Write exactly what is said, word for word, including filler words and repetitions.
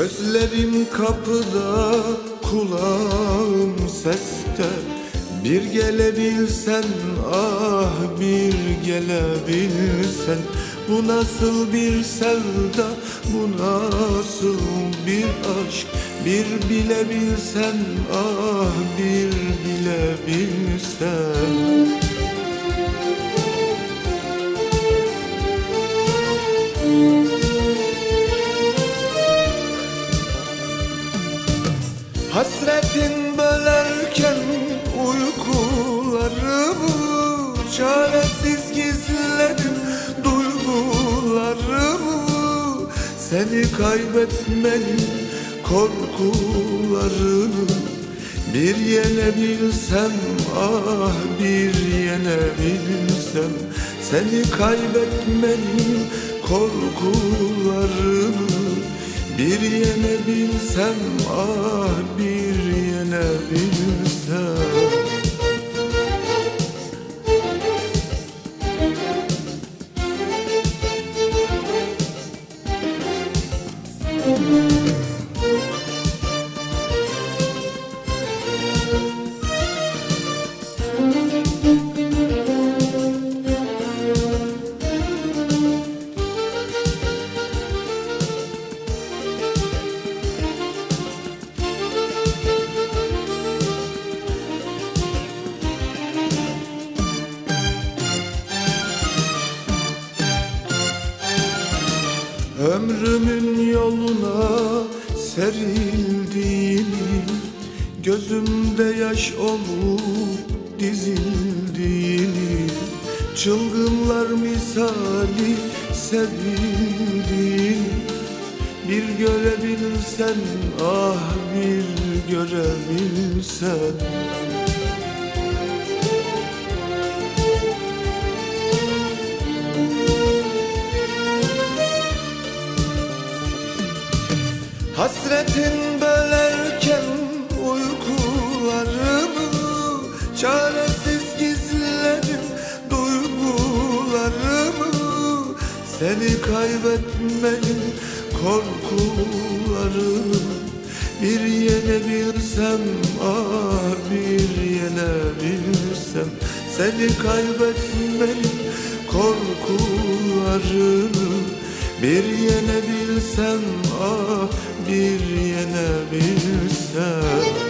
Gözlerim kapıda, kulağım seste. Bir gelebilsen, ah bir gelebilsen. Bu nasıl bir sevda, bu nasıl bir aşk. Bir bilebilsen, ah bir bilebilsen. Hasretin bölerken uykularımı, çaresiz gizledim duygularımı. Seni kaybetmenin korkularını bir yenebilsem, ah bir yenebilsem. Seni kaybetmenin korkularını bir yenebilsem, ah bir yenebilsem. Ömrümün yoluna serildiğini, gözümde yaş olup dizildiğini, çılgınlar misali sevildiğini bir görebilsen, ah bir görebilsen. Hasretin bölerken uykularımı, çaresiz gizledim duygularımı. Seni kaybetmenin korkularını bir yenebilsem, ah bir yenebilsem. Seni kaybetmenin korkularını bir yenebilsem, ah bir yenebilsem.